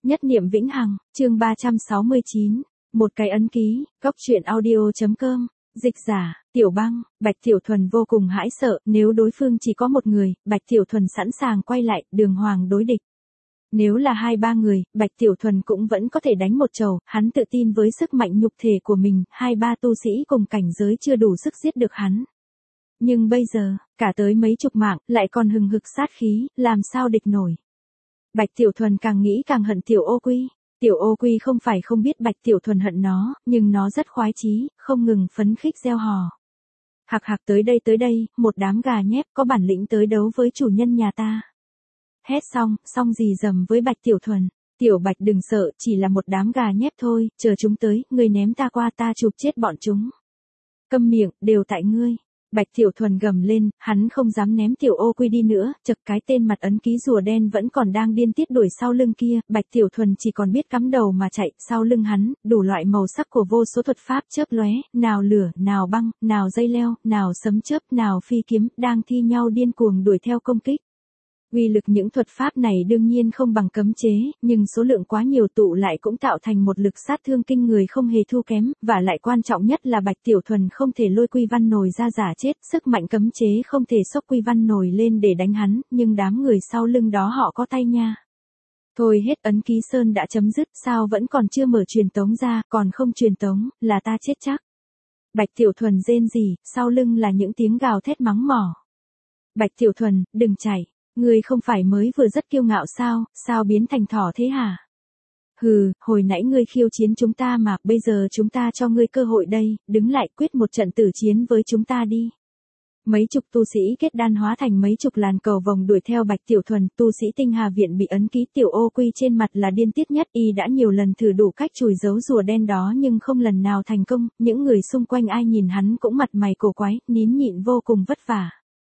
Nhất niệm vĩnh hằng, chương 369, một cái ấn ký, góc truyện audio.com, dịch giả, Tiểu Băng, Bạch Tiểu Thuần vô cùng hãi sợ, nếu đối phương chỉ có một người, Bạch Tiểu Thuần sẵn sàng quay lại, đường hoàng đối địch. Nếu là 2-3 người, Bạch Tiểu Thuần cũng vẫn có thể đánh một chầu, hắn tự tin với sức mạnh nhục thể của mình, 2-3 tu sĩ cùng cảnh giới chưa đủ sức giết được hắn. Nhưng bây giờ, cả tới mấy chục mạng, lại còn hừng hực sát khí, làm sao địch nổi. Bạch Tiểu Thuần càng nghĩ càng hận Tiểu Ô Quy. Tiểu Ô Quy không phải không biết Bạch Tiểu Thuần hận nó, nhưng nó rất khoái chí, không ngừng phấn khích reo hò. Hạc hạc tới đây, một đám gà nhép có bản lĩnh tới đấu với chủ nhân nhà ta. Hét xong gì dầm với Bạch Tiểu Thuần. Tiểu Bạch đừng sợ, chỉ là một đám gà nhép thôi, chờ chúng tới, ngươi ném ta qua ta chụp chết bọn chúng. Câm miệng, đều tại ngươi. Bạch Tiểu Thuần gầm lên, hắn không dám ném Tiểu Ô Quy đi nữa, chật cái tên mặt ấn ký rùa đen vẫn còn đang điên tiết đuổi sau lưng kia, Bạch Tiểu Thuần chỉ còn biết cắm đầu mà chạy, sau lưng hắn, đủ loại màu sắc của vô số thuật pháp chớp lóe, nào lửa, nào băng, nào dây leo, nào sấm chớp, nào phi kiếm, đang thi nhau điên cuồng đuổi theo công kích. Uy lực những thuật pháp này đương nhiên không bằng cấm chế, nhưng số lượng quá nhiều tụ lại cũng tạo thành một lực sát thương kinh người không hề thua kém, và lại quan trọng nhất là Bạch Tiểu Thuần không thể lôi Quy Văn Nồi ra giả chết, sức mạnh cấm chế không thể xốc Quy Văn Nồi lên để đánh hắn, nhưng đám người sau lưng đó họ có tay nha. Thôi hết ấn ký sơn đã chấm dứt, sao vẫn còn chưa mở truyền tống ra, còn không truyền tống, là ta chết chắc. Bạch Tiểu Thuần rên rỉ, sau lưng là những tiếng gào thét mắng mỏ. Bạch Tiểu Thuần, đừng chạy. Ngươi không phải mới vừa rất kiêu ngạo sao biến thành thỏ thế hả? Hừ, hồi nãy ngươi khiêu chiến chúng ta mà, bây giờ chúng ta cho ngươi cơ hội đây, đứng lại quyết một trận tử chiến với chúng ta đi. Mấy chục tu sĩ kết đan hóa thành mấy chục làn cầu vồng đuổi theo Bạch Tiểu Thuần, tu sĩ Tinh Hà Viện bị ấn ký Tiểu Ô Quy trên mặt là điên tiết nhất, y đã nhiều lần thử đủ cách chùi giấu rùa đen đó nhưng không lần nào thành công, những người xung quanh ai nhìn hắn cũng mặt mày cổ quái, nín nhịn vô cùng vất vả.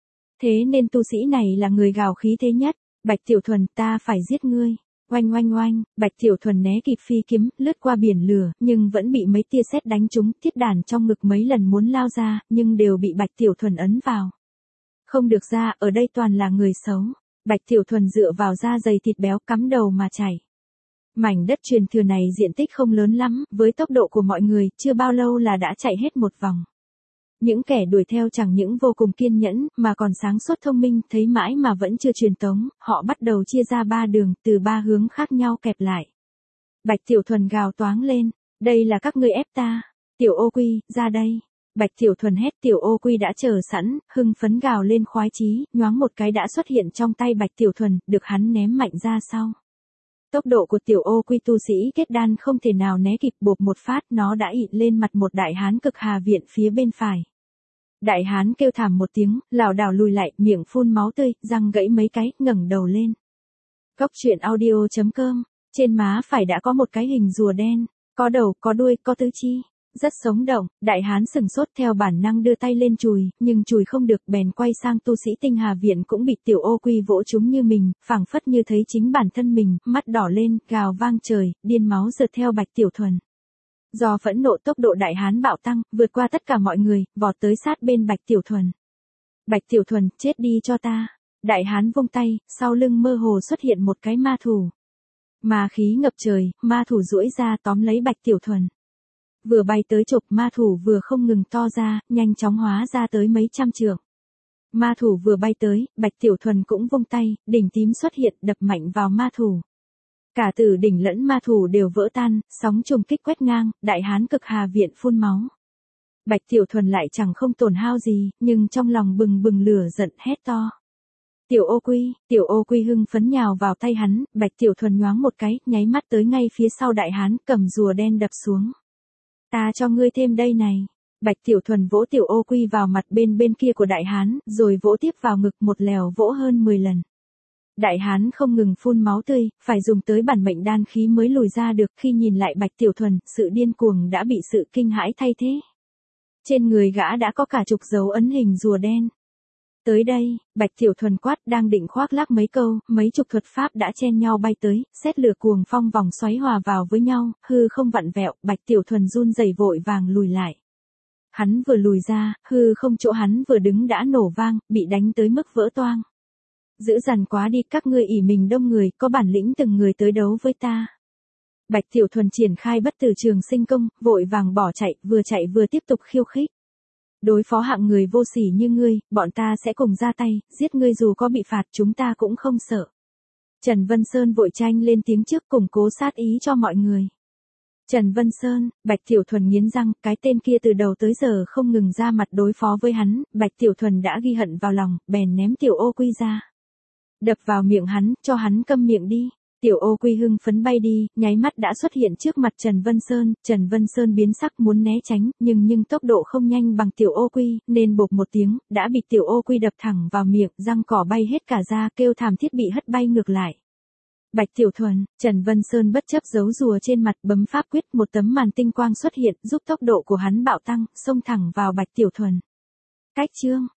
Thế nên tu sĩ này là người gào khí thế nhất, Bạch Tiểu Thuần, ta phải giết ngươi. Oanh, Bạch Tiểu Thuần né kịp phi kiếm, lướt qua biển lửa, nhưng vẫn bị mấy tia sét đánh trúng, thiết đàn trong ngực mấy lần muốn lao ra, nhưng đều bị Bạch Tiểu Thuần ấn vào. Không được ra, ở đây toàn là người xấu. Bạch Tiểu Thuần dựa vào da dày thịt béo cắm đầu mà chảy. Mảnh đất truyền thừa này diện tích không lớn lắm, với tốc độ của mọi người, chưa bao lâu là đã chạy hết một vòng. Những kẻ đuổi theo chẳng những vô cùng kiên nhẫn, mà còn sáng suốt thông minh, thấy mãi mà vẫn chưa truyền tống, họ bắt đầu chia ra 3 đường, từ 3 hướng khác nhau kẹp lại. Bạch Tiểu Thuần gào toáng lên, đây là các ngươi ép ta. Tiểu Ô Quy, ra đây. Bạch Tiểu Thuần hét, Tiểu Ô Quy đã chờ sẵn, hưng phấn gào lên khoái chí, nhoáng một cái đã xuất hiện trong tay Bạch Tiểu Thuần, được hắn ném mạnh ra sau. Tốc độ của Tiểu Ô Quy tu sĩ kết đan không thể nào né kịp, bộp một phát, nó đã ịn lên mặt một đại hán Cực Hà Viện phía bên phải. Đại hán kêu thảm một tiếng, lảo đảo lùi lại, miệng phun máu tươi, răng gãy mấy cái, ngẩng đầu lên. Góc truyện audio.com, trên má phải đã có một cái hình rùa đen, có đầu, có đuôi, có tứ chi, rất sống động. Đại hán sừng sốt theo bản năng đưa tay lên chùi, nhưng chùi không được, bèn quay sang tu sĩ Tinh Hà Viện cũng bị Tiểu Ô Quy vỗ trúng như mình, phảng phất như thấy chính bản thân mình, mắt đỏ lên, gào vang trời, điên máu rượt theo Bạch Tiểu Thuần. Do phẫn nộ tốc độ đại hán bạo tăng, vượt qua tất cả mọi người, vọt tới sát bên Bạch Tiểu Thuần. Bạch Tiểu Thuần, chết đi cho ta. Đại hán vung tay, sau lưng mơ hồ xuất hiện một cái ma thủ. Ma khí ngập trời, ma thủ duỗi ra tóm lấy Bạch Tiểu Thuần. Vừa bay tới chộp, ma thủ vừa không ngừng to ra, nhanh chóng hóa ra tới mấy trăm trượng. Ma thủ vừa bay tới, Bạch Tiểu Thuần cũng vung tay, đỉnh tím xuất hiện đập mạnh vào ma thủ. Cả tử đỉnh lẫn ma thủ đều vỡ tan, sóng trùng kích quét ngang, đại hán Cực Hà Viện phun máu. Bạch Tiểu Thuần lại chẳng không tổn hao gì, nhưng trong lòng bừng bừng lửa giận hét to. Tiểu Ô Quy hưng phấn nhào vào tay hắn, Bạch Tiểu Thuần nhoáng một cái, nháy mắt tới ngay phía sau đại hán, cầm rùa đen đập xuống. Ta cho ngươi thêm đây này. Bạch Tiểu Thuần vỗ Tiểu Ô Quy vào mặt bên kia của đại hán, rồi vỗ tiếp vào ngực, một lèo vỗ hơn 10 lần. Đại hán không ngừng phun máu tươi, phải dùng tới bản mệnh đan khí mới lùi ra được. Khi nhìn lại Bạch Tiểu Thuần, sự điên cuồng đã bị sự kinh hãi thay thế. Trên người gã đã có cả chục dấu ấn hình rùa đen. Tới đây, Bạch Tiểu Thuần quát, đang định khoác lác mấy câu, mấy chục thuật pháp đã chen nhau bay tới, sét lửa cuồng phong vòng xoáy hòa vào với nhau, hư không vặn vẹo, Bạch Tiểu Thuần run rẩy vội vàng lùi lại. Hắn vừa lùi ra, hư không chỗ hắn vừa đứng đã nổ vang, bị đánh tới mức vỡ toang. Dữ dằn quá đi, các ngươi ỷ mình đông người, có bản lĩnh từng người tới đấu với ta. Bạch Tiểu Thuần triển khai bất tử trường sinh công, vội vàng bỏ chạy vừa tiếp tục khiêu khích. Đối phó hạng người vô sỉ như ngươi, bọn ta sẽ cùng ra tay, giết ngươi dù có bị phạt chúng ta cũng không sợ. Trần Vân Sơn vội tranh lên tiếng trước củng cố sát ý cho mọi người. Trần Vân Sơn, Bạch Tiểu Thuần nghiến răng, cái tên kia từ đầu tới giờ không ngừng ra mặt đối phó với hắn, Bạch Tiểu Thuần đã ghi hận vào lòng, bèn ném Tiểu Ô Quy ra. Đập vào miệng hắn, cho hắn câm miệng đi. Tiểu Ô Quy hưng phấn bay đi, nháy mắt đã xuất hiện trước mặt Trần Vân Sơn biến sắc muốn né tránh, nhưng tốc độ không nhanh bằng Tiểu Ô Quy, nên bộp một tiếng, đã bị Tiểu Ô Quy đập thẳng vào miệng, răng cỏ bay hết cả ra, kêu thảm thiết bị hất bay ngược lại. Bạch Tiểu Thuần, Trần Vân Sơn bất chấp giấu rùa trên mặt, bấm pháp quyết, một tấm màn tinh quang xuất hiện, giúp tốc độ của hắn bạo tăng, xông thẳng vào Bạch Tiểu Thuần. Cách chương